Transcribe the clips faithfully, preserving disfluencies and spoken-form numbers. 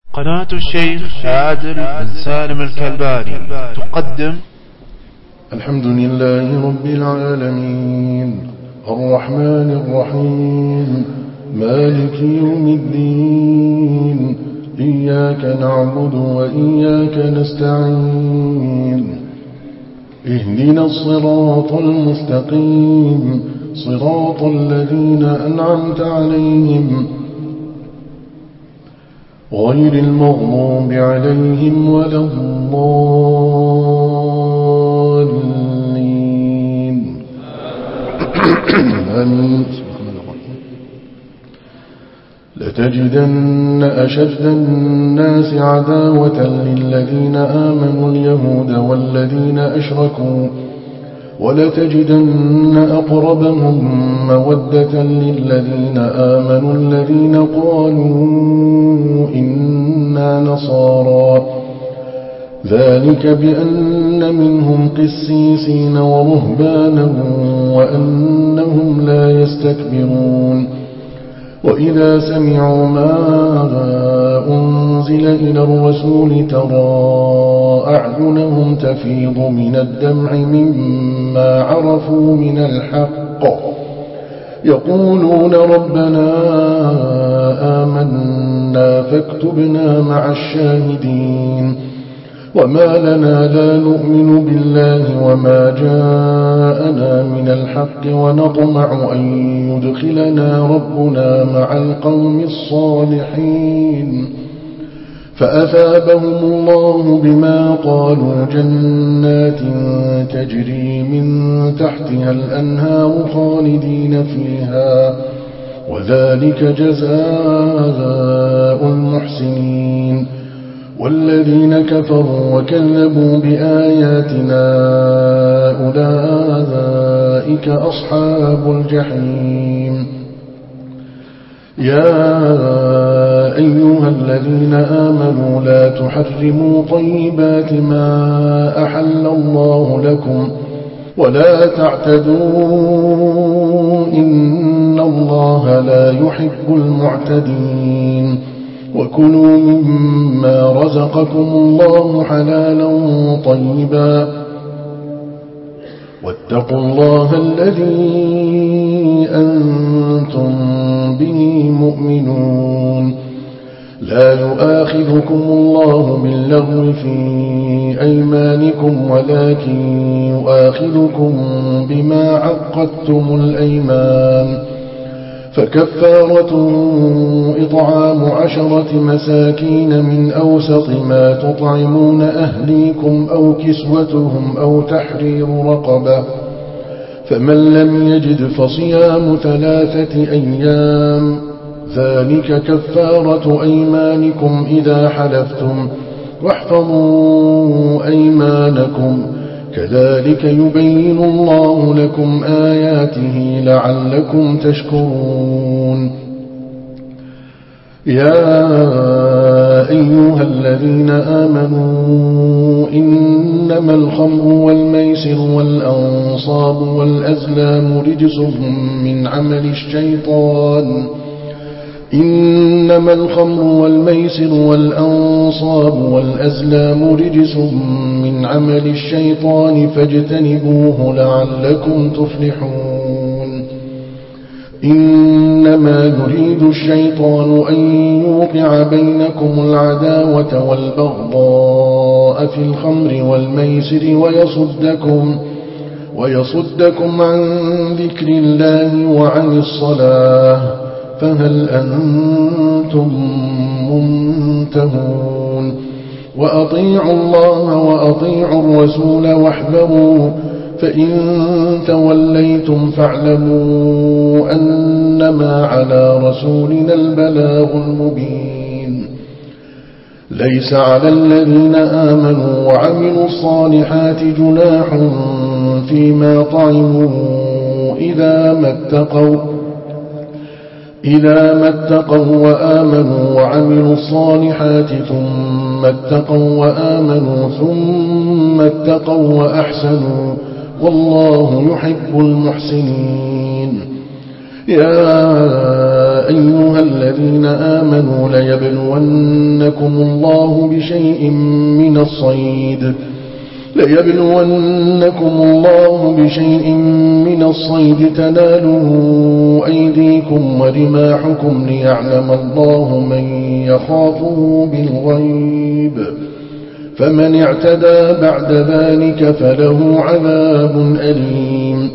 قناة الشيخ عادل بن سالم الكلباني تقدم الحمد لله رب العالمين الرحمن الرحيم مالك يوم الدين إياك نعبد وإياك نستعين اهدنا الصراط المستقيم صراط الذين أنعمت عليهم غير المغضوب عليهم ولا الضالين آمين. لتجدن أشد الناس عداوة للذين آمنوا اليهود والذين أشركوا ولتجدن أقربهم مودة للذين آمنوا الذين قالوا إنا نصارى ذلك بأن منهم قسيسين ورهبانا وأنهم لا يستكبرون وإذا سمعوا ما أنزل إلى الرسول ترى أعينهم تفيض من الدمع مما عرفوا من الحق يقولون ربنا آمنا فاكتبنا مع الشاهدين وما لنا لا نؤمن بالله وما جاءنا من الحق ونطمع أن يدخلنا ربنا مع القوم الصالحين فأثابهم الله بما قالوا جنات تجري من تحتها الأنهار خالدين فيها وذلك جزاء المحسنين والذين كفروا وكذبوا بآياتنا أولئك أصحاب الجحيم يا أيها الذين آمنوا لا تحرموا طيبات ما أحل الله لكم ولا تعتدوا إن الله لا يحب المعتدين وكلوا مما رزقكم الله حلالا طيبا واتقوا الله الذي أنتم به مؤمنون لا يؤاخذكم الله باللغو في أيمانكم ولكن يؤاخذكم بما عقدتم الأيمان فكفارته إطعام عشرة مساكين من أوسط ما تطعمون أهليكم أو كسوتهم أو تحرير رقبة فمن لم يجد فصيام ثلاثة أيام ذلك كفارة أيمانكم إذا حلفتم واحفظوا أيمانكم كذلك يبين الله لكم آياته لعلكم تشكرون يا أيها الذين آمنوا إنما الخمر والميسر والأنصاب والأزلام رجس من عمل الشيطان إنما الخمر والميسر والأنصاب والأزلام رجس من عمل الشيطان فاجتنبوه لعلكم تفلحون إنما يريد الشيطان أن يوقع بينكم العداوة والبغضاء في الخمر والميسر ويصدكم ويصدكم عن ذكر الله وعن الصلاة فهل أنتم منتهون وأطيعوا الله وأطيعوا الرسول واحذروا فإن توليتم فاعلموا أنما على رسولنا البلاغ المبين ليس على الذين آمنوا وعملوا الصالحات جناح فيما طعموا إذا ما اتقوا إذا ما اتقوا وآمنوا وعملوا الصالحات ثم اتقوا وآمنوا ثم اتقوا وأحسنوا والله يحب المحسنين يا أيها الذين آمنوا ليبلونكم الله بشيء من الصيد ليبلونكم الله بشيء من الصيد تناله أيديكم ورماحكم ليعلم الله من يخافه بالغيب فمن اعتدى بعد ذلك فله عذاب أليم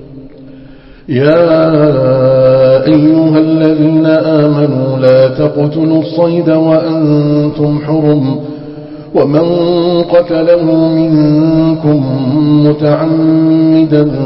يا أيها الذين آمنوا لا تقتلوا الصيد وأنتم حرم ومن قتله منكم متعمدا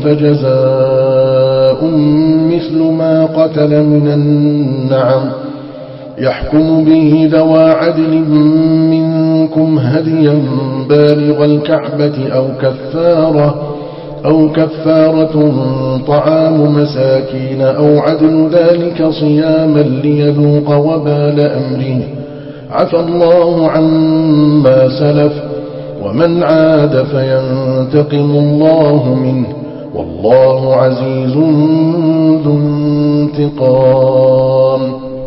فجزاء مثل ما قتل من النعم يحكم به ذوى عدل منكم هديا بالغ الكعبة أو كفارة أو كفارة طعام مساكين أو عدل ذلك صياما ليذوق وبال أمره عفى الله عما سلف ومن عاد فينتقم الله منه والله عزيز ذو انتقام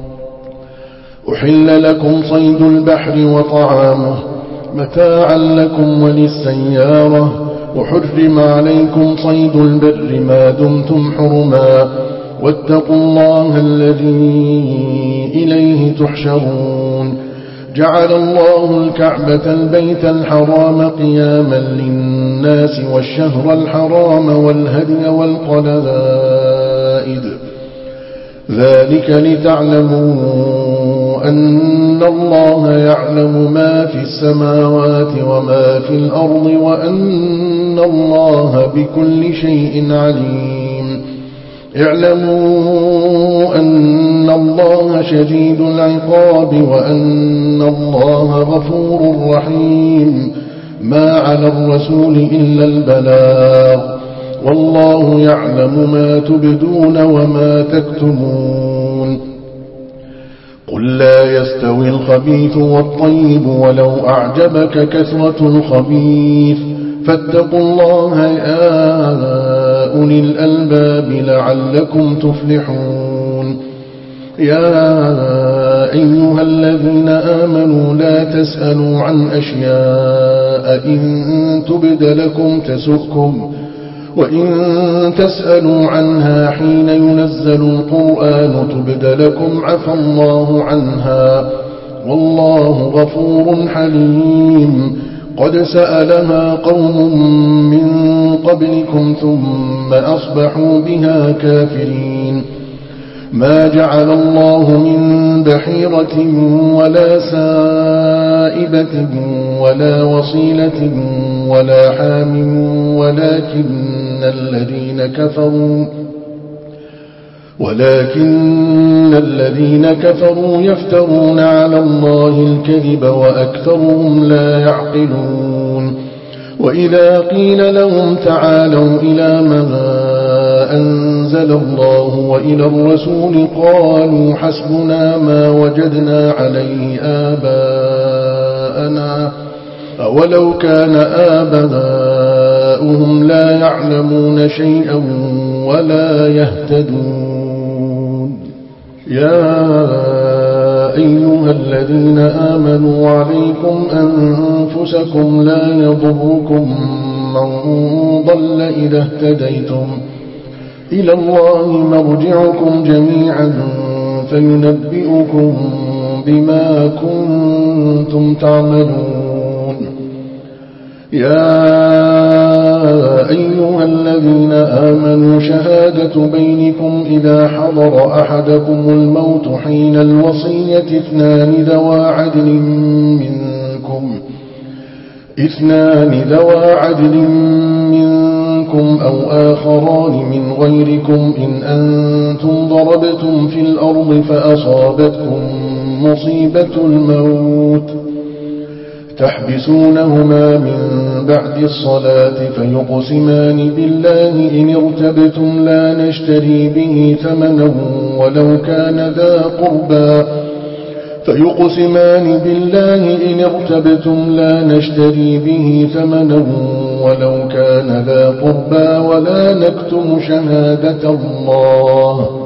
أحل لكم صيد البحر وطعامه متاعا لكم وللسيارة وحرم عليكم صيد البر ما دمتم حرما واتقوا الله الذي إليه تحشرون جعل الله الكعبة البيت الحرام قياما للناس والشهر الحرام والهدي والقلائد ذلك لتعلموا أن الله يعلم ما في السماوات وما في الأرض وأن الله بكل شيء عليم اعلموا أن الله شديد العقاب وأن الله غفور رحيم ما على الرسول إلا البلاغ والله يعلم ما تبدون وما تكتمون قل لا يستوي الخبيث والطيب ولو أعجبك كثرة الخبيث فاتقوا الله يا أولي الألباب لعلكم تفلحون يا أيها الذين آمنوا لا تسألوا عن أشياء إن تبد لكم تسؤكم وإن تسألوا عنها حين ينزل القرآن تبد لكم عفى الله عنها والله غفور حليم قد سألها قوم من قبلكم ثم أصبحوا بها كافرين ما جعل الله من بحيرة ولا سائبة ولا وصيلة ولا حام ولكن الذين كفروا ولكن الذين كفروا يفترون على الله الكذب وأكثرهم لا يعقلون وإذا قيل لهم تعالوا إلى ما أنزل الله وإلى الرسول قالوا حسبنا ما وجدنا عليه آباءنا أولو كان آباؤهم لا يعلمون شيئا ولا يهتدون يا أيها الذين آمنوا عليكم أنفسكم لا يضركم من ضل إذا اهتديتم إلى الله مرجعكم جميعا فينبئكم بما كنتم تعملون يا أيها الذين آمنوا شهادة بينكم إذا حضر أحدكم الموت حين الوصية اثنان ذوى عدل منكم اثنان ذوى عدل منكم أو آخران من غيركم إن أنتم ضربتم في الأرض فأصابتكم مصيبة الموت تحبسونهما من بعد الصلاة فيقسمان بالله إن ارتبتم لا نشتري به ثمنا ولو كان ذا قربى فيقسمان بالله إن ارتبتم لا نشتري به ثمنا ولو كان ذا قربى ولا نكتم شهادة الله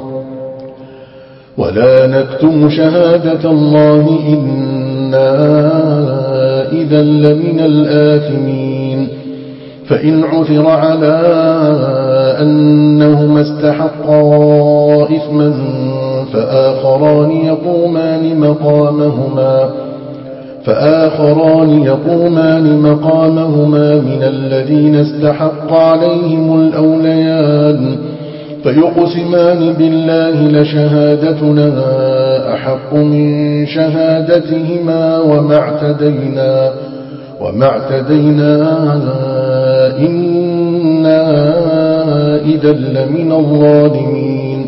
ولا نكتم شهادة الله إنا إذا لمن الآثمين فإن عثر على أنهما استحقا إثما فآخران يقومان مقامهما فآخران يقومان مقامهما من الذين استحق عليهم الأوليان فيقسمان بالله لشهادتنا أحق من شهادتهما وما اعتدينا وما اعتدينا إنا إذا لمن الظالمين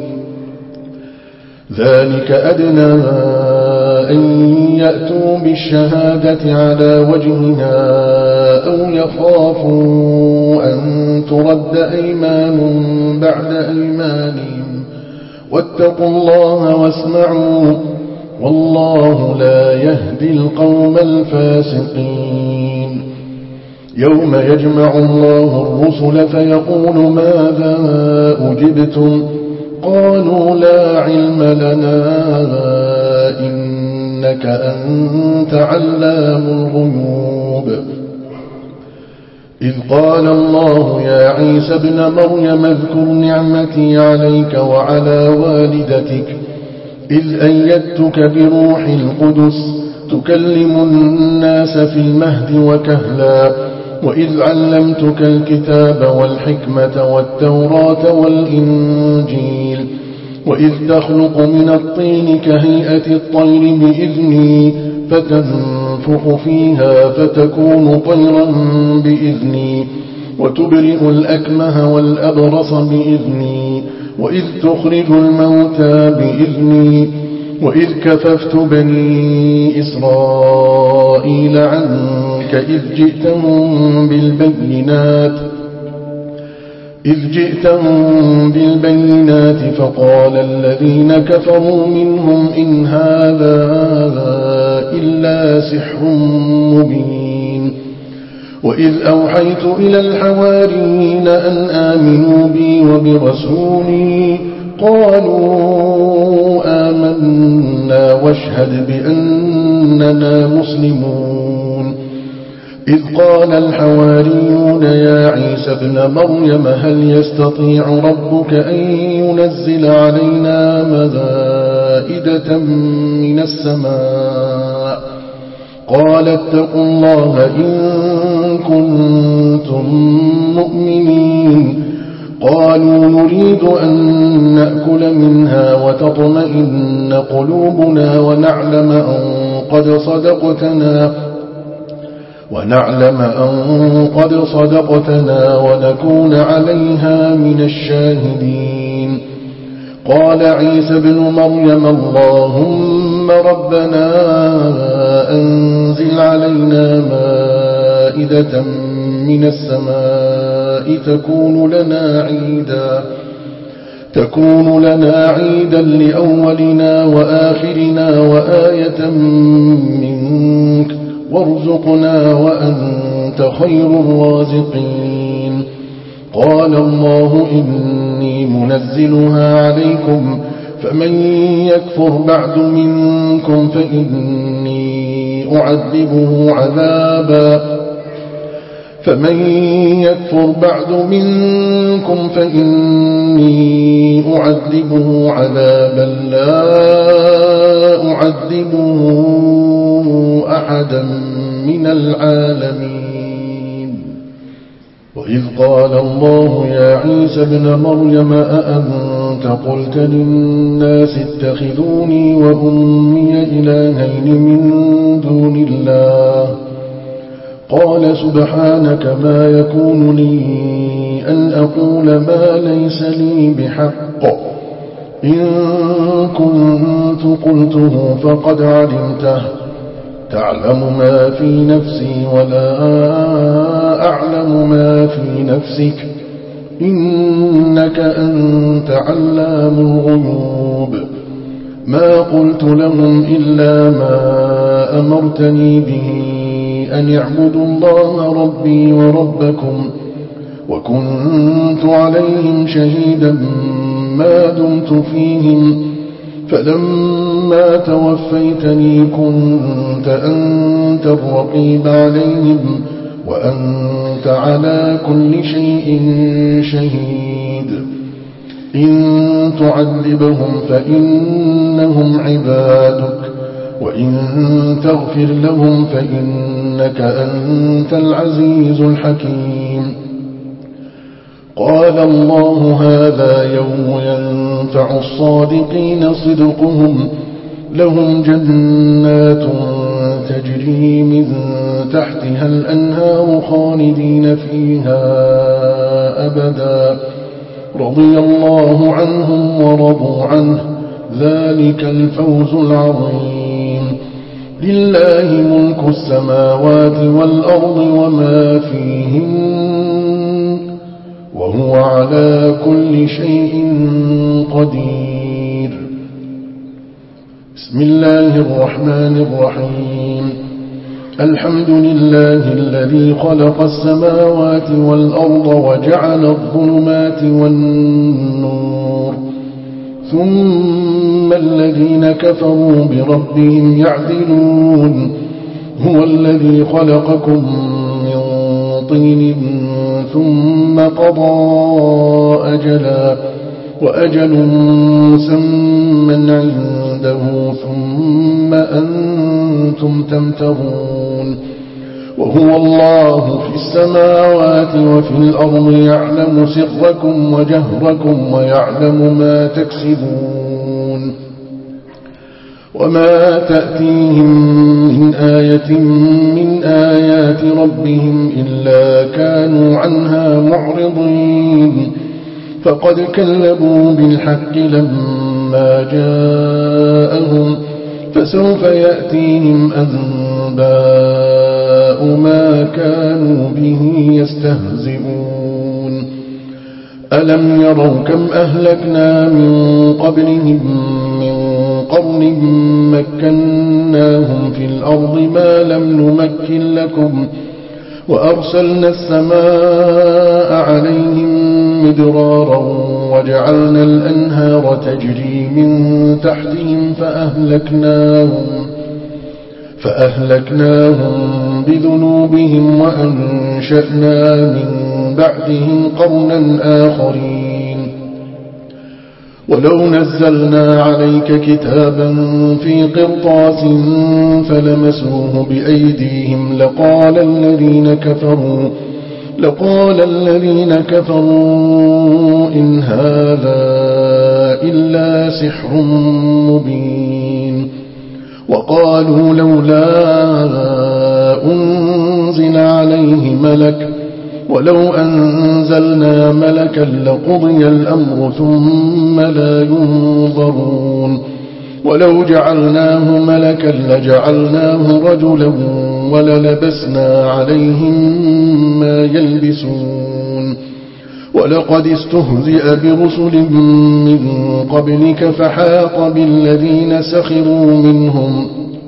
ذلك أدنى أن يأتوا بالشهادة على وجهها أو يخافوا أن ترد أيمان بعد أيمانهم واتقوا الله واسمعوا والله لا يهدي القوم الفاسقين يوم يجمع الله الرسل فيقول ماذا أجبتم قالوا لا علم لنا إنك أنت علام الغيوب إذ قال الله يا عيسى ابن مريم اذكر نعمتي عليك وعلى والدتك إذ أيدتك بروح القدس تكلم الناس في المهد وكهلا وإذ علمتك الكتاب والحكمة والتوراة والإنجيل وإذ تخلق من الطين كهيئة الطير بإذني فتنفخ فيها فتكون طيرا بإذني وتبرئ الأكمه والأبرص بإذني وإذ تخرج الموتى بإذني وإذ كففت بني إسرائيل عنك إذ جئتهم بالبينات إذ جئتهم بالبينات فقال الذين كفروا منهم إن هذا إلا سحر مبين وإذ أوحيت إلى الحواريين أن آمنوا بي وبرسولي قالوا آمنا واشهد بأننا مسلمون إذ قال الحواريون يا عيسى ابن مريم هل يستطيع ربك أن ينزل علينا مائدة من السماء قال اتقوا الله إن كنتم مؤمنين قالوا نريد أن نأكل منها وتطمئن قلوبنا ونعلم أن قد صدقتنا ونعلم أن قد صدقتنا ونكون عليها من الشاهدين قال عيسى ابن مريم اللهم ربنا أنزل علينا مائدة من السماء تكون لنا عيدا تكون لنا عيدا لأولنا وآخرنا وآية منك وارزقنا وأنت خير الرازقين قال الله إني منزلها عليكم فمن يكفر بعد منكم فإني أعذبه عذابا فمن يكفر بعد منكم فإني أعذبه عذابا لا أعذبه أحدا من العالمين وإذ قال الله يا عيسى ابن مريم أأنت قلت للناس اتخذوني وأمي إلهين من دون الله قال سبحانك ما يكون لي أن أقول ما ليس لي بحق إن كنت قلته فقد علمته تعلم ما في نفسي ولا أعلم ما في نفسك إنك أنت علام الغيوب ما قلت لهم إلا ما أمرتني به أن اعبدوا الله ربي وربكم وكنت عليهم شهيدا ما دمت فيهم فلما توفيتني كنت أنت الرقيب عليهم وأنت على كل شيء شهيد إن تعذبهم فإنهم عبادك وإن تغفر لهم فإنك أنت العزيز الحكيم قال الله هذا يوم ينفع الصادقين صدقهم لهم جنات تجري من تحتها الأنهار خالدين فيها أبدا رضي الله عنهم ورضوا عنه ذلك الفوز العظيم لله ملك السماوات والأرض وما فيهن وهو على كل شيء قدير بسم الله الرحمن الرحيم الحمد لله الذي خلق السماوات والأرض وجعل الظلمات والنور ثم الذين كفروا بربهم يعدلون هو الذي خلقكم من طين ثم قضى أجلا وأجل مسمى عنده ثم أنتم تمترون وهو الله في السماوات وفي الأرض يعلم سركم وجهركم ويعلم ما تكسبون وما تأتيهم من آية من آيات ربهم إلا كانوا عنها معرضين فقد كذبوا بالحق لما جاءهم فسوف يأتيهم أنباء ما كانوا به يستهزئون ألم يروا كم أهلكنا من قبلهم من قرن مكناهم في الأرض ما لم نمكن لكم وأرسلنا السماء عليهم مدرارا وجعلنا الأنهار تجري من تحتهم فأهلكناهم فأهلكناهم بذنوبهم وأنشأنا من بعدهم قرنا آخرين ولو نزلنا عليك كتابا في قرطاس فلمسوه بأيديهم لقال الذين كفروا لقال الذين كفروا إن هذا إلا سحر مبين وقالوا لولا أنزل عليه ملك ولو أنزلنا ملكا لقضي الأمر ثم لا ينظرون ولو جعلناه ملكا لجعلناه رجلا وللبسنا عليهم ما يلبسون ولقد استهزئ برسل من قبلك فحاق بالذين سخروا منهم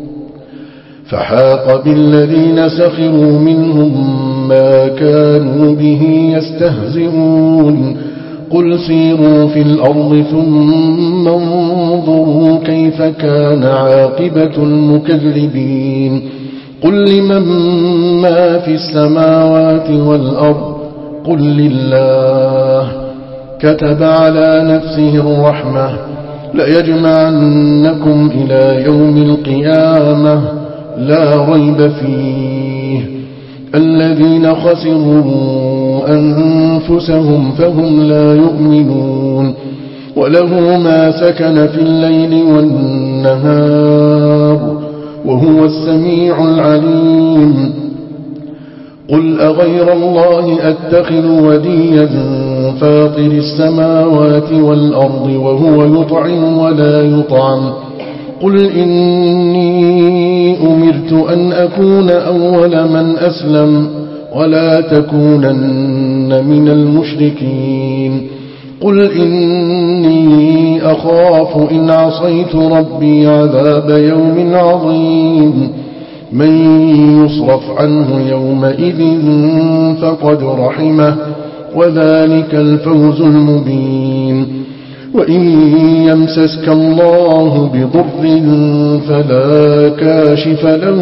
فحاق بالذين سخروا منهم ما كانوا به يستهزئون قل سيروا في الأرض ثم انظروا كيف كان عاقبة المكذبين قل لمن ما في السماوات والأرض قل لله كتب على نفسه الرحمة ليجمعنكم إلى يوم القيامة لا ريب فيه الذين خسروا أنفسهم فهم لا يؤمنون وله ما سكن في الليل والنهار وهو السميع العليم قل أغير الله أتخذ وليا فاطر السماوات والأرض وهو يطعم ولا يطعم قل إني أمرت أن أكون أول من أسلم ولا تكونن من المشركين قل إني أخاف إن عصيت ربي عذاب يوم عظيم من يصرف عنه يومئذ فقد رحمه وذلك الفوز المبين وإن يمسسك الله بضر فلا كاشف له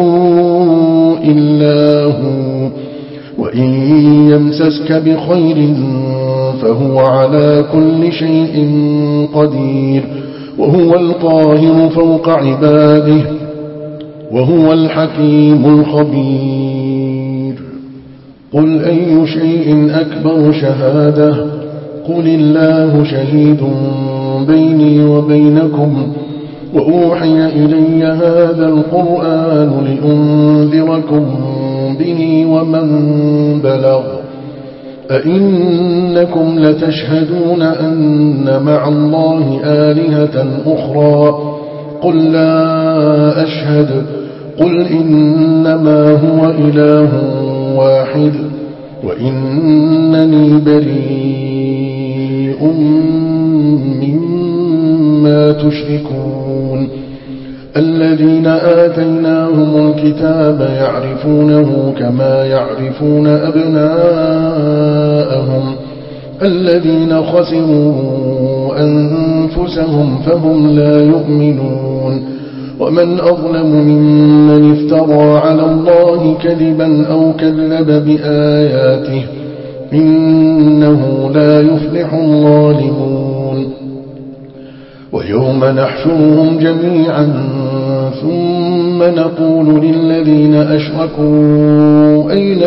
إلا هو، وإن يمسسك بخير فهو على كل شيء قدير، وهو القاهر فوق عباده، وهو الحكيم الخبير. قل أي شيء أكبر شهادة؟ قل الله شهيد بيني وبينكم، وأوحي إلي هذا القرآن لأنذركم به ومن بلغ. أئنكم لتشهدون أن مع الله آلهة أخرى؟ قل لا أشهد. قل إنما هو إله واحد وإنني بريء مما تشركون. الذين آتيناهم الكتاب يعرفونه كما يعرفون أبناءهم، الذين خسروا أنفسهم فهم لا يؤمنون. ومن أظلم ممن افترى على الله كذبا أو كذب بآياته، إنه لا يفلح الظالمون. ويوم نحشرهم جميعا ثم نقول للذين أشركوا أين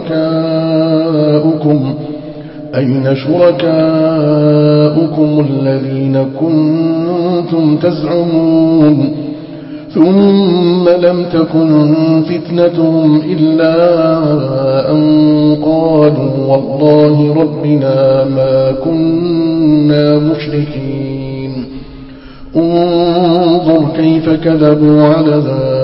شركاؤكم أين شركاؤكم الذين كنتم تزعمون؟ ثم لم تكن فتنتهم إلا أن قالوا والله ربنا ما كنا مشركين. انظر كيف كذبوا على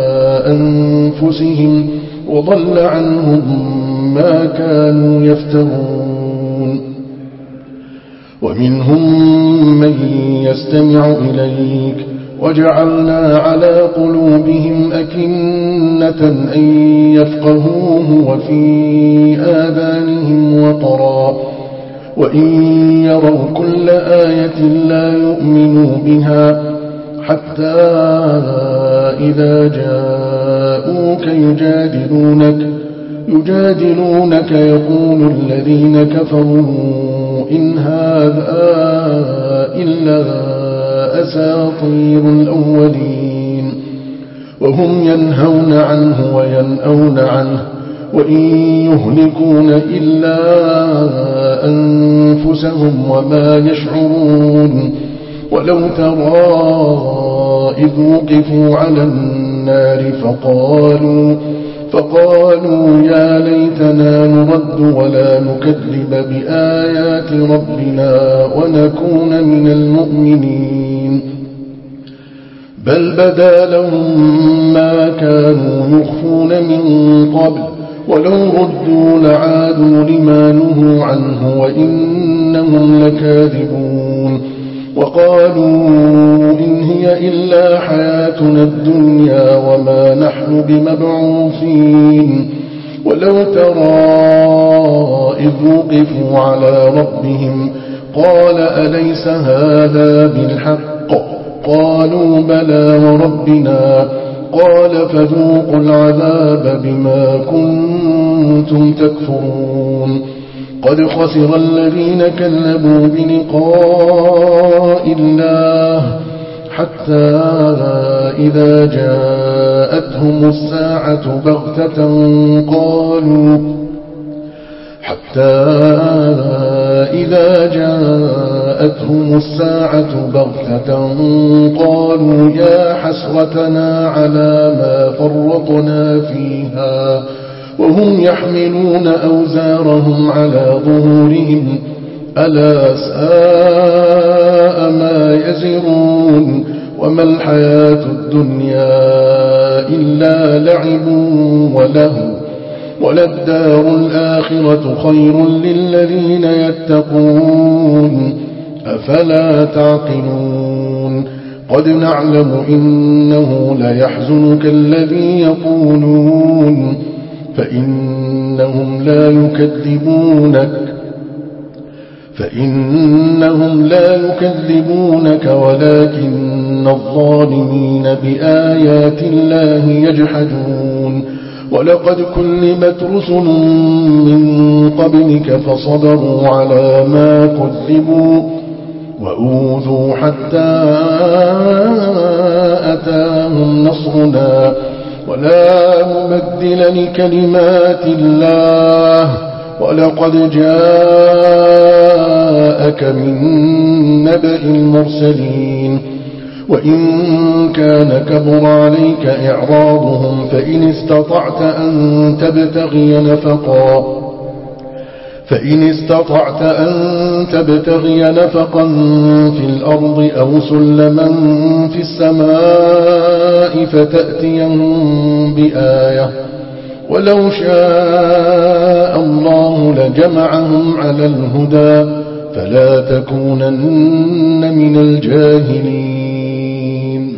أنفسهم وضل عنهم ما كانوا يفترون. ومنهم من يستمع إليك وجعلنا على قلوبهم أكنة أن يفقهوه وفي آذانهم وقرا، وإن يروا كل آية لا يؤمنوا بها، حتى إذا جاءوك يجادلونك يجادلونك يقول الذين كفروا إن هذا إلا أساطير الأولين، وهم ينهون عنه وينأون عنه، وإن يهلكون إلا أنفسهم وما يشعرون. ولو ترى إذ وقفوا على النار فقالوا فقالوا يا ليتنا نرد ولا نكذب بآيات ربنا ونكون من المؤمنين، بل بدا لهم ما كانوا يخفون من قبل، ولو ردوا لعادوا لما نهوا عنه وإنهم لكاذبون. وقالوا إن هي إلا حياتنا الدنيا وما نحن بمبعوثين. ولو ترى إذ وقفوا على ربهم قال أليس هذا بالحق؟ قالوا بلى وربنا. قال فذوقوا العذاب بما كنتم تكفرون. قد خسر الذين كذبوا بلقاء الله حتى إذا جاءتهم الساعة بغتة قالوا حتى إذا جاءتهم الساعة بغتة قالوا يا حسرتنا على ما فرطنا فيها وهم يحملون أوزارهم على ظهورهم ألا ساء ما يزرون. وما الحياة الدنيا إلا لعب ولهو وللدار الآخرة خير للذين يتقون أفلا تعقلون. قد نعلم إنه ليحزنك الذي يقولون فإنهم لا يكذبونك فإنهم لا يكذبونك ولكن الظالمين بآيات الله يجحدون ولقد كلمت رسل من قبلك فصبروا على ما كذبوا وأوذوا حتى أتاهم نصرنا ولا مبدل لكلمات الله ولقد جاءك من نبأ المرسلين وإن كان كبر عليك إعراضهم فإن استطعت أن تبتغي نفقا فإن استطعت أن تبتغي نفقا في الأرض أو سلما في السماء فتأتيهم بآية ولو شاء الله لجمعهم على الهدى فلا تكونن من الجاهلين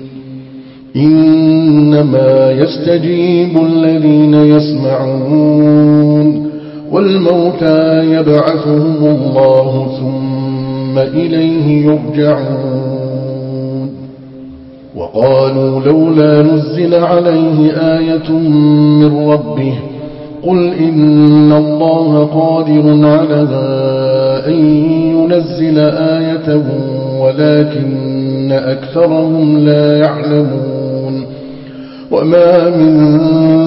إنما يستجيب الذين يسمعون والموتى يبعثهم الله ثم إليه يرجعون وقالوا لولا نزل عليه آية من ربه قل إن الله قادر على أن ينزل آية ولكن أكثرهم لا يعلمون وما من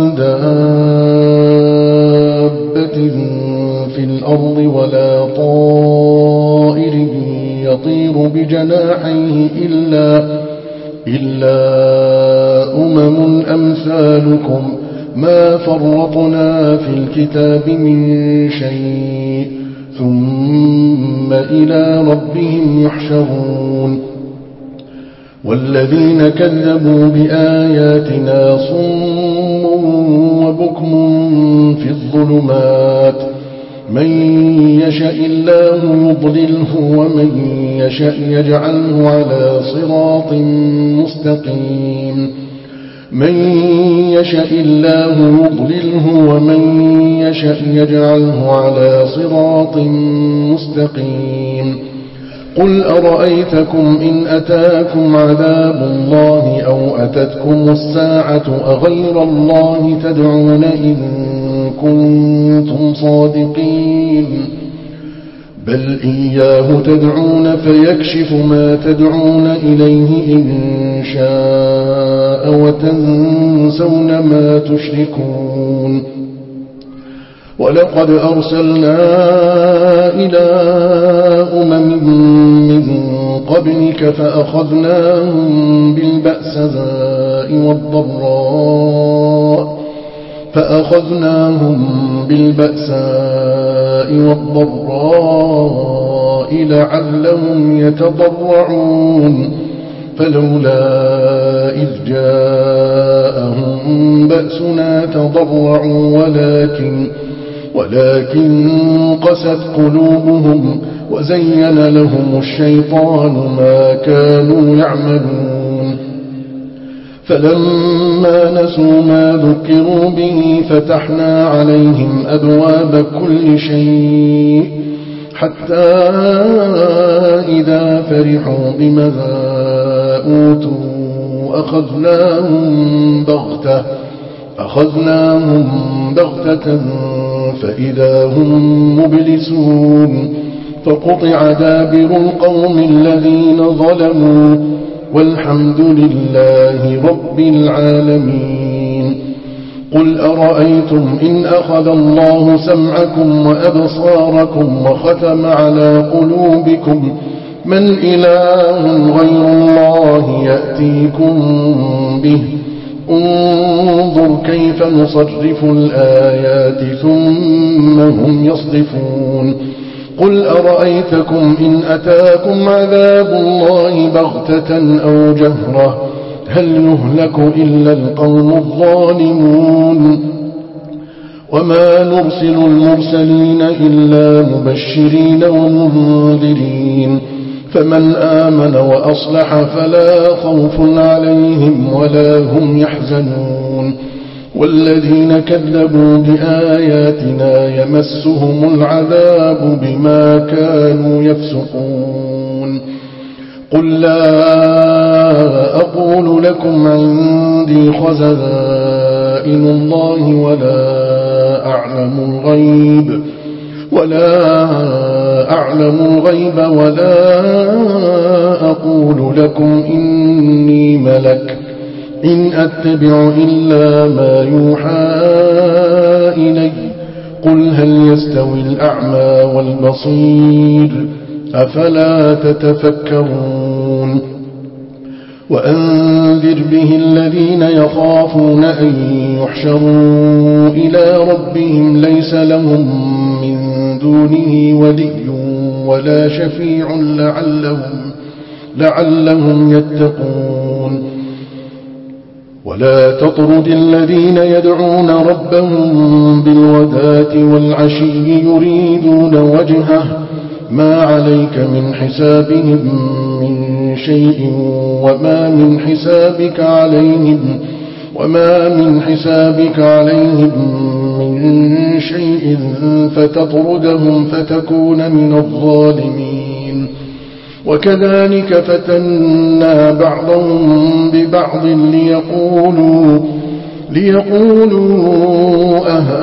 دابة في الأرض ولا طائر يطير بجناحيه إلا إلا أمم أمثالكم ما فرطنا في الكتاب من شيء ثم إلى ربهم يحشرون والذين كذبوا بآياتنا صم وبكم في الظلمات من يشاء الله يضلله ومن يشاء يجعله على صراط مستقيم من يشاء الله يضلله ومن يشاء يجعله على صراط مستقيم قل أرأيتكم إن أتاكم عذاب الله أو أتتكم الساعة أغير الله تدعون إن كنتم صادقين بل إياه تدعون فيكشف ما تدعون إليه إن شاء وتنسون ما تشركون ولقد أرسلنا إلى أمم من قبلك فأخذناهم بالبأساء والضراء فأخذناهم بالبأساء والضراء لعلهم يتضرعون فلولا إذ جاءهم بأسنا تضرعوا ولكن ولكن قست قلوبهم وزين لهم الشيطان ما كانوا يعملون فلما نسوا ما ذكروا به فتحنا عليهم أبواب كل شيء حتى إذا فرحوا بما أوتوا أخذناهم بغتة أخذناهم بغتة فإذا هم مبلسون فقطع دابر القوم الذين ظلموا والحمد لله رب العالمين قل أرأيتم إن أخذ الله سمعكم وأبصاركم وختم على قلوبكم من إله غير الله يأتيكم به انظر كيف نصرف الآيات ثم هم يصدفون قل أرأيتكم إن أتاكم عذاب الله بغتة أو جهرة هل يهلك إلا القوم الظالمون وما نرسل المرسلين إلا مبشرين ومنذرين فمن آمن وأصلح فلا خوف عليهم ولا هم يحزنون والذين كذبوا بآياتنا يمسهم العذاب بما كانوا يفسقون قل لا أقول لكم عندي خزائن الله ولا أعلم الغيب ولا أعلم الغيب ولا أقول لكم إني ملك إن أتبع إلا ما يوحى إلي قل هل يستوي الأعمى والبصير أفلا تتفكرون وأنذر به الذين يخافون أن يحشروا إلى ربهم ليس لهم من دونه ولي ولا شفيع لعلهم, لعلهم يتقون ولا تطرد الذين يدعون ربهم بالغداة والعشي يريدون وجهه ما عليك من حسابهم من شيء وما من حسابك عليهم وما من حسابك عليهم من شيء فتطردهم فتكون من الظالمين وكذلك فتنا بعضهم ببعض ليقولوا ليقولوا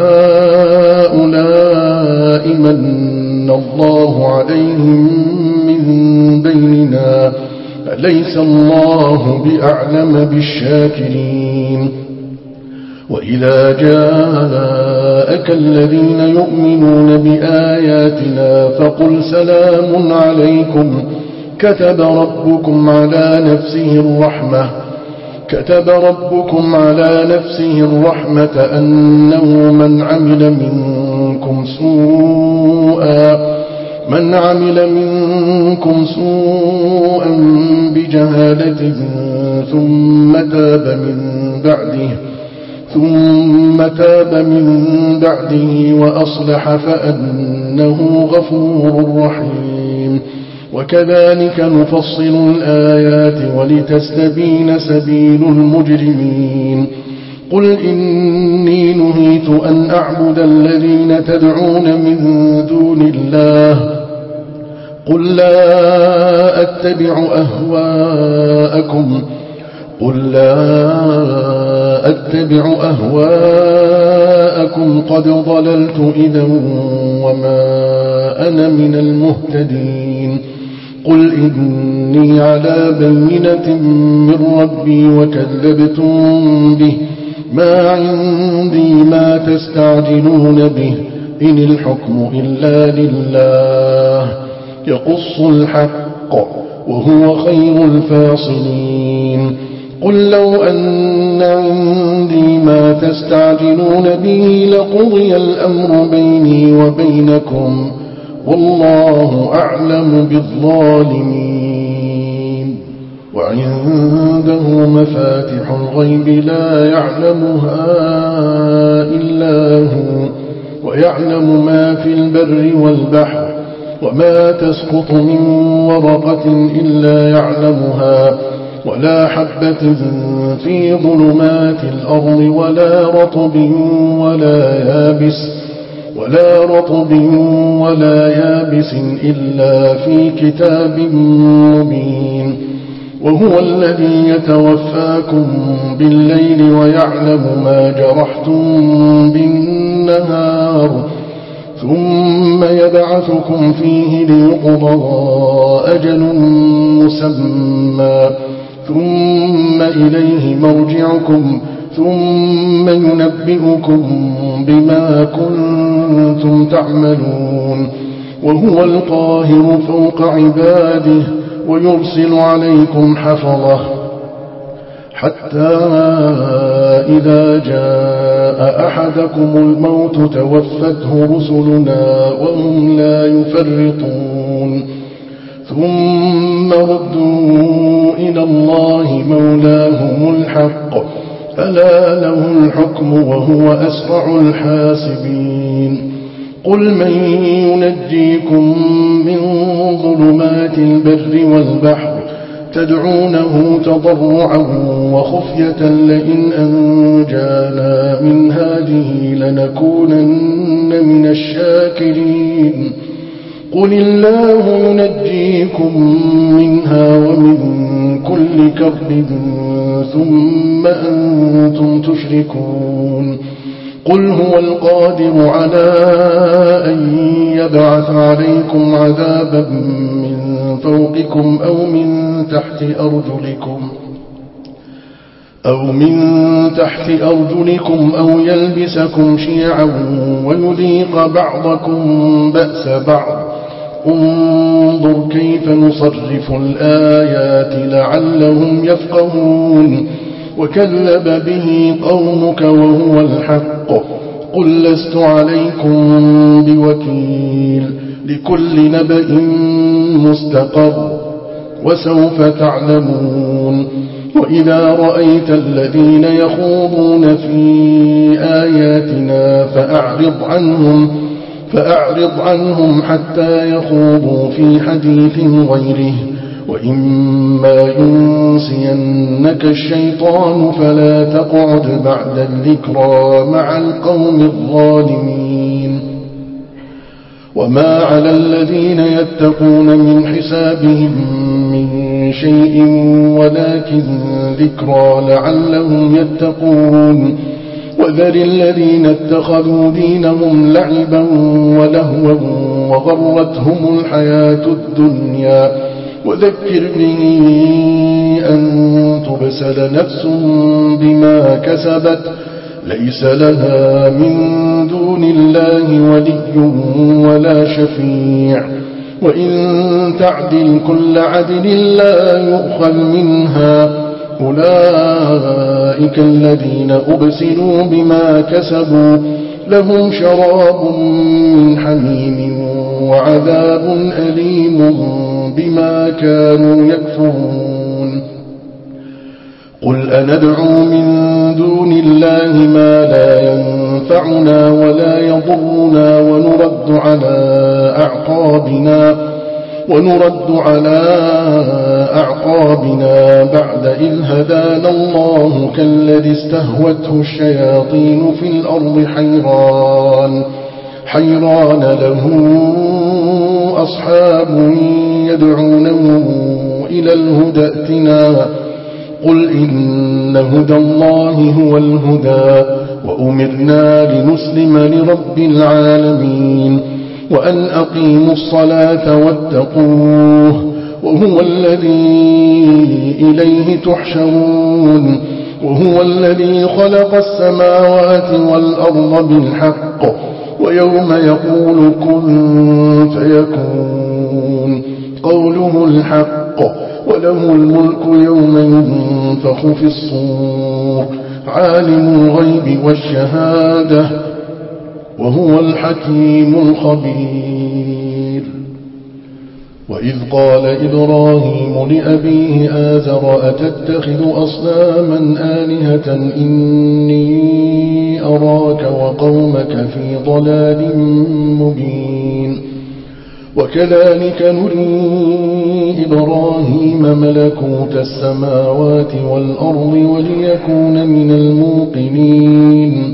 أهؤلاء من الله عليهم من بيننا أليس الله بأعلم بالشاكرين وإذا جاءك الذين يؤمنون بآياتنا فقل سلام عليكم كتب ربكم على نفسه الرحمة كتب ربكم على نفسه الرحمة أنه من عمل منكم سوءا من عمل منكم سوءا بجهالة ثم تاب من بعده ثم تاب من بعده وأصلح فأنه غفور رحيم وكذلك نفصل الآيات ولتستبين سبيل المجرمين قل إني نهيت أن أعبد الذين تدعون من دون الله قل لا أتبع أهواءكم قل لا أتبع أهواءكم قد ضللت إذا وما أنا من المهتدين قل إني على بينة من ربي وكذبتم به ما عندي ما تستعجلون به إن الحكم إلا لله يقص الحق وهو خير الفاصلين قل لو أن عندي ما تستعجلون به لقضي الأمر بيني وبينكم والله أعلم بالظالمين وعنده مفاتح الغيب لا يعلمها إلا هو ويعلم ما في البر والبحر وما تسقط من ورقة إلا يعلمها ولا حبة في ظلمات الأرض ولا رطب ولا يابس ولا رطب ولا يابس إلا في كتاب مبين وهو الذي يتوفاكم بالليل ويعلم ما جرحتم بالنهار ثم يبعثكم فيه ليقضى أجل مسمى ثم إليه مرجعكم ثم ينبئكم بما كنتم تعملون وهو القاهر فوق عباده ويرسل عليكم حفظه حتى إذا جاء أحدكم الموت توفته رسلنا وهم لا يفرطون ثم ردوا إلى الله مولاهم الحق ألا له الحكم وهو أسرع الحاسبين قل من ينجيكم من ظلمات البر والبحر تدعونه تضرعا وخفية لئن أنجانا من هذه لنكونن من الشاكرين قل الله ينجيكم منها ومن كل كرب ثم أنتم تشركون قل هو القادر على أن يبعث عليكم عذابا من فوقكم أو من تحت أرجلكم أو من تحت أرجلكم أو يلبسكم شيعا ويذيق بعضكم بأس بعض انظر كيف نصرف الآيات لعلهم يفقهون وكذب به قومك وهو الحق قل لست عليكم بوكيل لكل نبأ مستقر وسوف تعلمون وإذا رأيت الذين يخوضون في آياتنا فأعرض عنهم فأعرض عنهم حتى يخوضوا في حديث غيره وإما ينسينك الشيطان فلا تقعد بعد الذكرى مع القوم الظالمين وما على الذين يتقون من حسابهم من شيء ولكن ذكرى لعلهم يتقون وذر الذين اتخذوا دينهم لعبا ولهوا وغرتهم الحياة الدنيا وذكر به أن تبسل نفس بما كسبت ليس لها من دون الله ولي ولا شفيع وإن تعدل كل عدل لا يؤخذ منها أولئك الذين أبسلوا بما كسبوا لهم شراب من حميم وعذاب أليم بما كانوا يكفرون قل أندعو من دون الله ما لا ينفعنا ولا يضرنا ونرد على أعقابنا ونرد على أعقابنا بعد إذ هدانا الله كالذي استهوته الشياطين في الأرض حيران حيران له أصحاب يدعونه إلى الهدى ائتنا قل إن هدى الله هو الهدى وأمرنا لنسلم لرب العالمين وأن أقيموا الصلاة واتقوه وهو الذي إليه تحشرون وهو الذي خلق السماوات والأرض بالحق ويوم يقول كن فيكون قوله الحق وله الملك يوم ينفخ في الصور عالم الغيب والشهادة وهو الحكيم الخبير وإذ قال إبراهيم لأبيه آزر أتتخذ أصناما آلهة إني أراك وقومك في ضلال مبين وكذلك نري إبراهيم ملكوت السماوات والأرض وليكون من الموقنين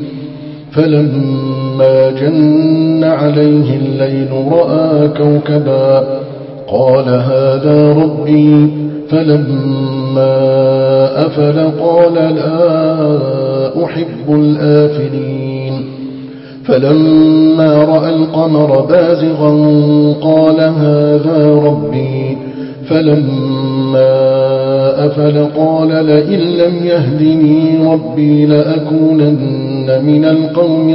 فلما جن عليه الليل رأى كوكبا قال هذا ربي فلما أفل قال لا أحب الآفلين فلما رأى القمر بازغا قال هذا ربي فلما أفل قال لئن لم يهدني ربي لأكونن من القوم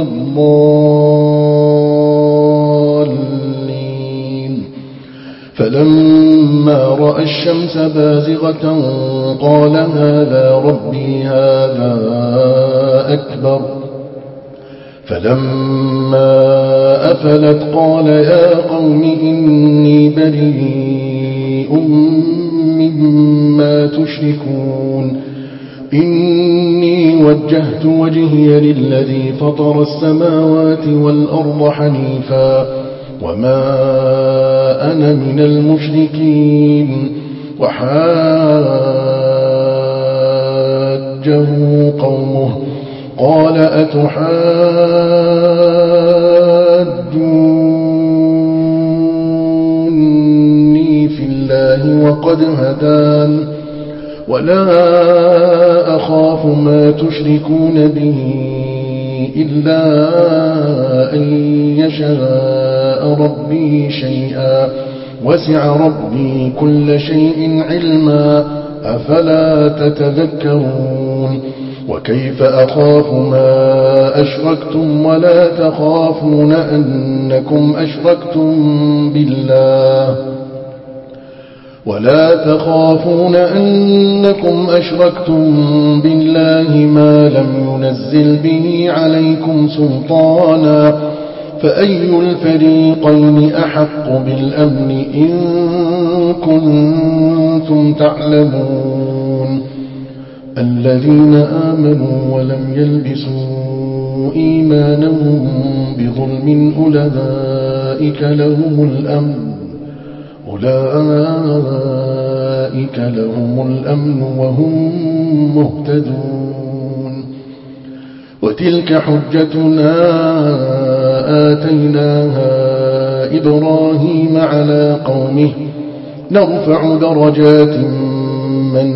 الضالين فلما رأى الشمس بازغة قال هذا ربي هذا أكبر فلما أفلت قال يا قوم إني بريء مما تشركون إني وجهت وجهي للذي فطر السماوات والأرض حنيفا وما أنا من المشركين وحاجه قومه قال أتحاجوني في الله وقد هدان ولا أخاف ما تشركون به إلا أن يشاء ربي شيئا وسع ربي كل شيء علما أفلا تتذكرون وكيف أخاف ما أشركتم ولا تخافون أنكم أشركتم بالله ولا تخافون أنكم أشركتم بالله ما لم ينزل به عليكم سلطانا فأي الفريقين أحق بالأمن إن كنتم تعلمون الذين آمنوا ولم يلبسوا إيمانهم بظلم أولئك لهم الأمن أولئك لهم الأمن وهم مهتدون وتلك حجتنا آتيناها إبراهيم على قومه نرفع درجات من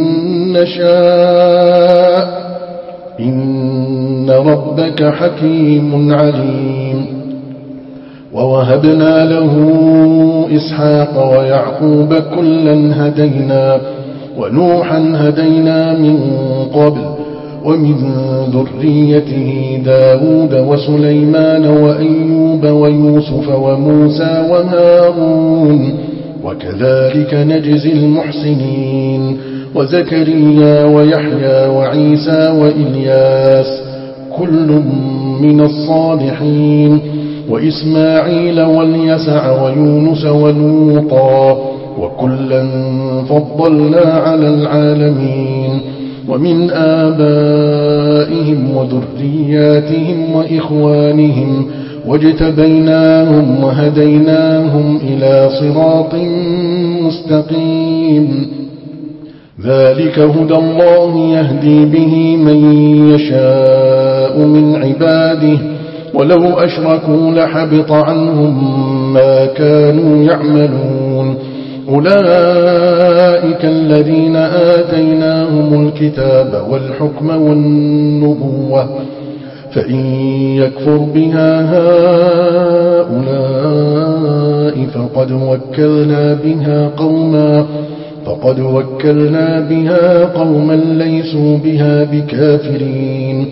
نشاء إن ربك حكيم عليم ووهبنا له إسحاق ويعقوب كلا هدينا ونوحا هدينا من قبل ومن ذريته داود وسليمان وأيوب ويوسف وموسى وهارون وكذلك نجزي المحسنين وزكريا ويحيى وعيسى وإلياس كل من الصالحين وإسماعيل واليسع ويونس ولوطا وكلا فضلنا على العالمين ومن آبائهم وذرياتهم وإخوانهم واجتبيناهم وهديناهم إلى صراط مستقيم ذلك هدى الله يهدي به من يشاء من عباده ولو أشركوا لحبط عنهم ما كانوا يعملون أولئك الذين آتيناهم الكتاب والحكم والنبوة فإن يكفر بها هؤلاء فقد وكلنا بها قوما فقد وكلنا بها قوما ليسوا بها بكافرين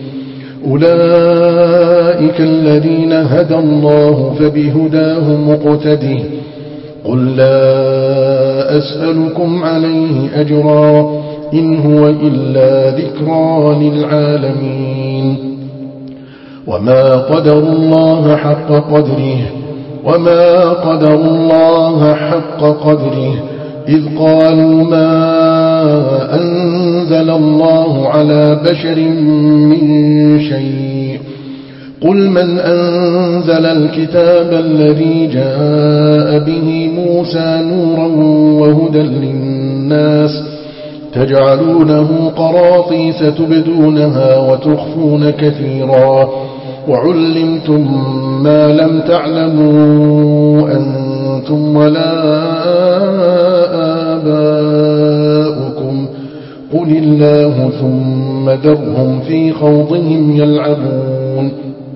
أولئك الذين هدى الله فبهداه مقتده قل لا أسألكم عليه أجرا إن هو إلا ذكرى للعالمين وما قدر الله حق قدره وما قدر الله حق قدره إذ قالوا ما أنزل الله على بشر من شيء قل من أنزل الكتاب الذي جاء به موسى نورا وهدى للناس تجعلونه قراطيس تبدونها وتخفون كثيرا وعلمتم ما لم تعلموا أنتم ولا آباؤكم قل الله ثم ذرهم في خوضهم يلعبون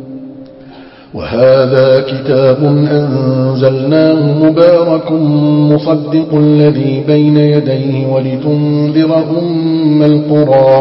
وهذا كتاب أنزلناه مبارك مصدق الذي بين يديه ولتنذر أم القرى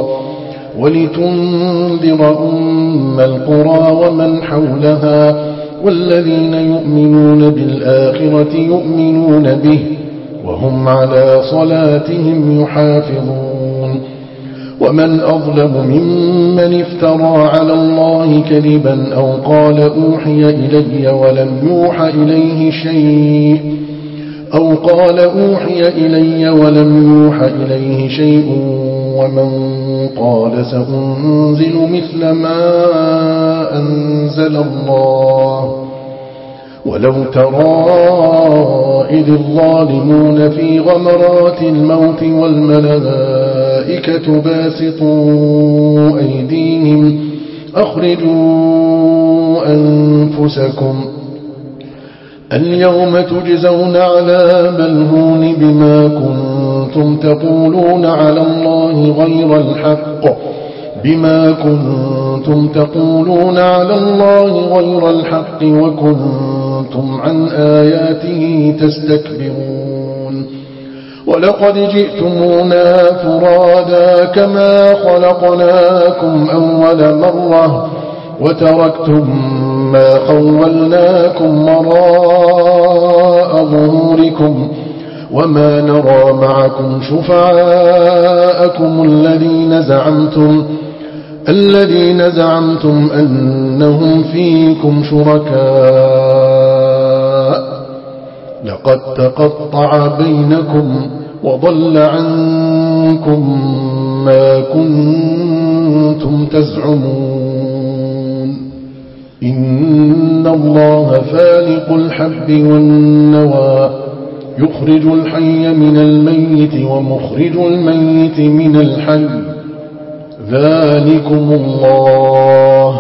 ولتنذر أم القرى ومن حولها والذين يؤمنون بالآخرة يؤمنون به وهم على صلاتهم يحافظون ومن أظلم ممن افترى على الله كذبا أو قال أوحي إلي ولم يوحى إليه شيء أو قال أوحي إلي ولم يوحى إليه شيء ومن قال سأنزل مثل ما أنزل الله ولو ترى إذ الظالمون في غمرات الموت والملائكة باسطوا أيديهم أخرجوا أنفسكم اليوم تجزون عذاب الهون بما كنتم تقولون على الله غير الحق بما كنتم تقولون على الله غير الحق وكنتم عن آياته تستكبرون ولقد جئتمونا فرادا كما خلقناكم أول مرة وتركتم ما خولناكم وراء ظهوركم وما نرى معكم شفعاءكم الذين زعمتم الذين زعمتم أنهم فيكم شركاء لقد تقطع بينكم وضل عنكم ما كنتم تزعمون إن الله فالق الحب والنوى يخرج الحي من الميت ومخرج الميت من الحي ذلكم الله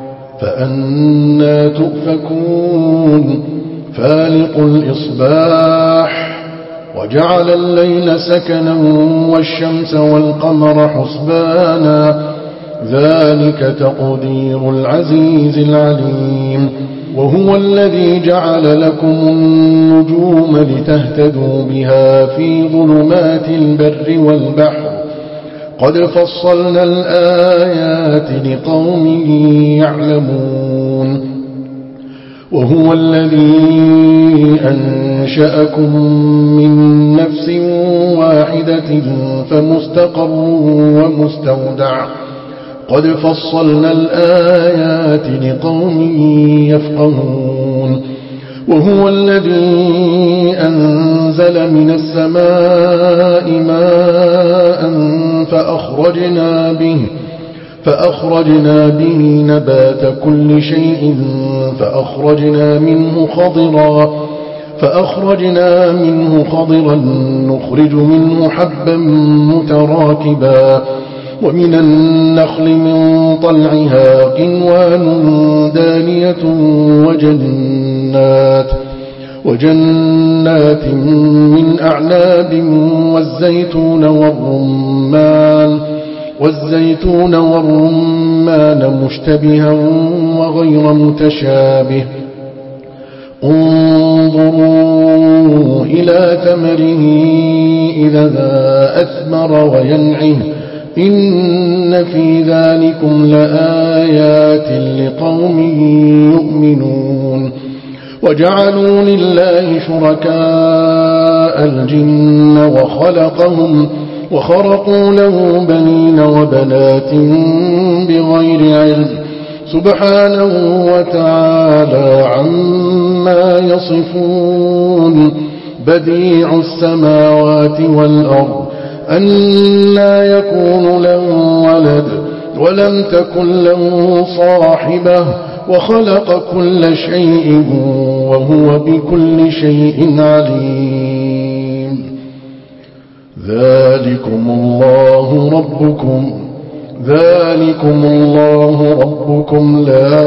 فأنى تؤفكون فالق الإصباح وجعل الليل سكنا والشمس والقمر حسبانا ذلك تقدير العزيز العليم وهو الذي جعل لكم النجوم لتهتدوا بها في ظلمات البر والبحر قد فصلنا الآيات لقوم يعلمون وهو الذي أنشأكم من نفس واحدة فمستقر ومستودع قد فصلنا الآيات لقوم يفقهون وهو الذي أنزل من السماء ماء فأخرجنا به فأخرجنا به نبات كل شيء فأخرجنا منه خضرا فأخرجنا منه خضرا نخرج منه حبا متراكبا ومن النخل من طلعها قنوان دانية وجنات وجنات من أعناب والزيتون والرمان والزيتون والرمان مشتبها وغير متشابه انظروا إلى ثمره إذا أثمر وينعه إن في ذلكم لآيات لقوم يؤمنون وجعلوا لله شركاء الجن وخلقهم وخرقوا له بنين وبنات بغير علم سبحانه وتعالى عما يصفون بديع السماوات والأرض أنى يكون له ولد ولم تكن له صاحبة وخلق كل شيء وهو بكل شيء عليم ذلكم الله ربكم ذلكم الله ربكم لا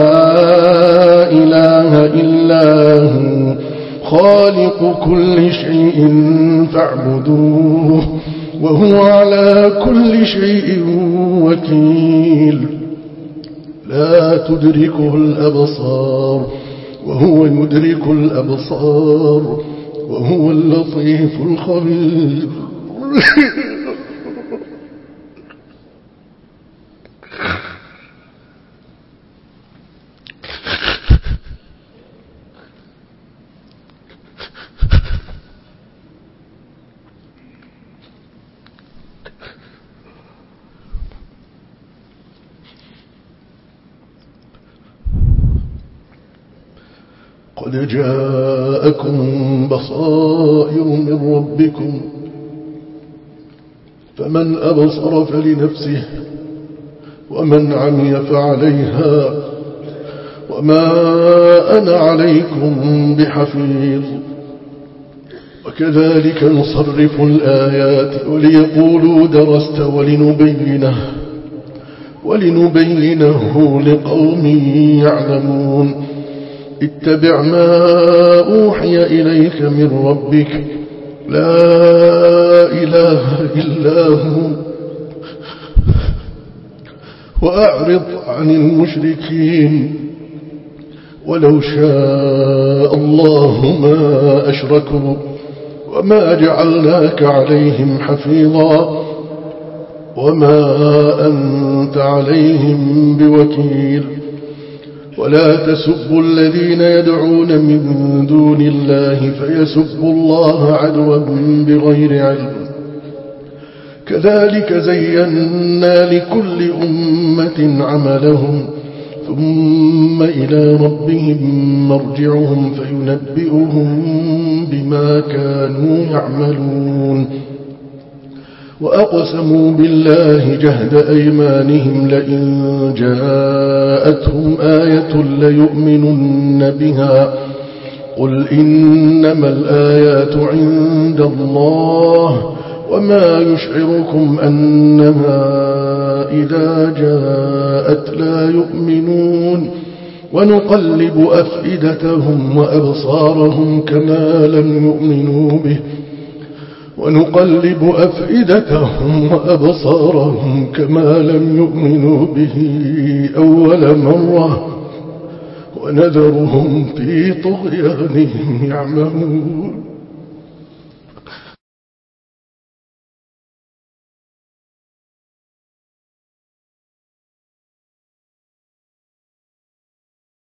إله إلا هو خالق كل شيء فاعبدوه وهو على كل شيء وكيل لا تدركه الأبصار وهو يدرك الأبصار وهو اللطيف الخبير قد جاءكم بصائر من ربكم فمن أبصر فلنفسه ومن عمي فعليها وما أنا عليكم بحفيظ وكذلك نصرف الآيات وليقولوا درست ولنبينه ولنبينه لقوم يعلمون اتبع ما أوحي إليك من ربك لا إله إلا هو وأعرض عن المشركين ولو شاء الله ما أشركوا وما جعلناك عليهم حفيظا وما أنت عليهم بوكيل ولا تسبوا الذين يدعون من دون الله فيسبوا الله عدوا بغير علم كذلك زينا لكل أمة عملهم ثم إلى ربهم مرجعهم فينبئهم بما كانوا يعملون وأقسموا بالله جهد أيمانهم لئن جاءتهم آية ليؤمنن بها قل إنما الآيات عند الله وما يشعركم أنها إذا جاءت لا يؤمنون ونقلب أفئدتهم وأبصارهم كما لم يؤمنوا به ونقلب أفئدتهم وأبصارهم كما لم يؤمنوا به أول مرة ونذرهم في طغيانهم يعمهون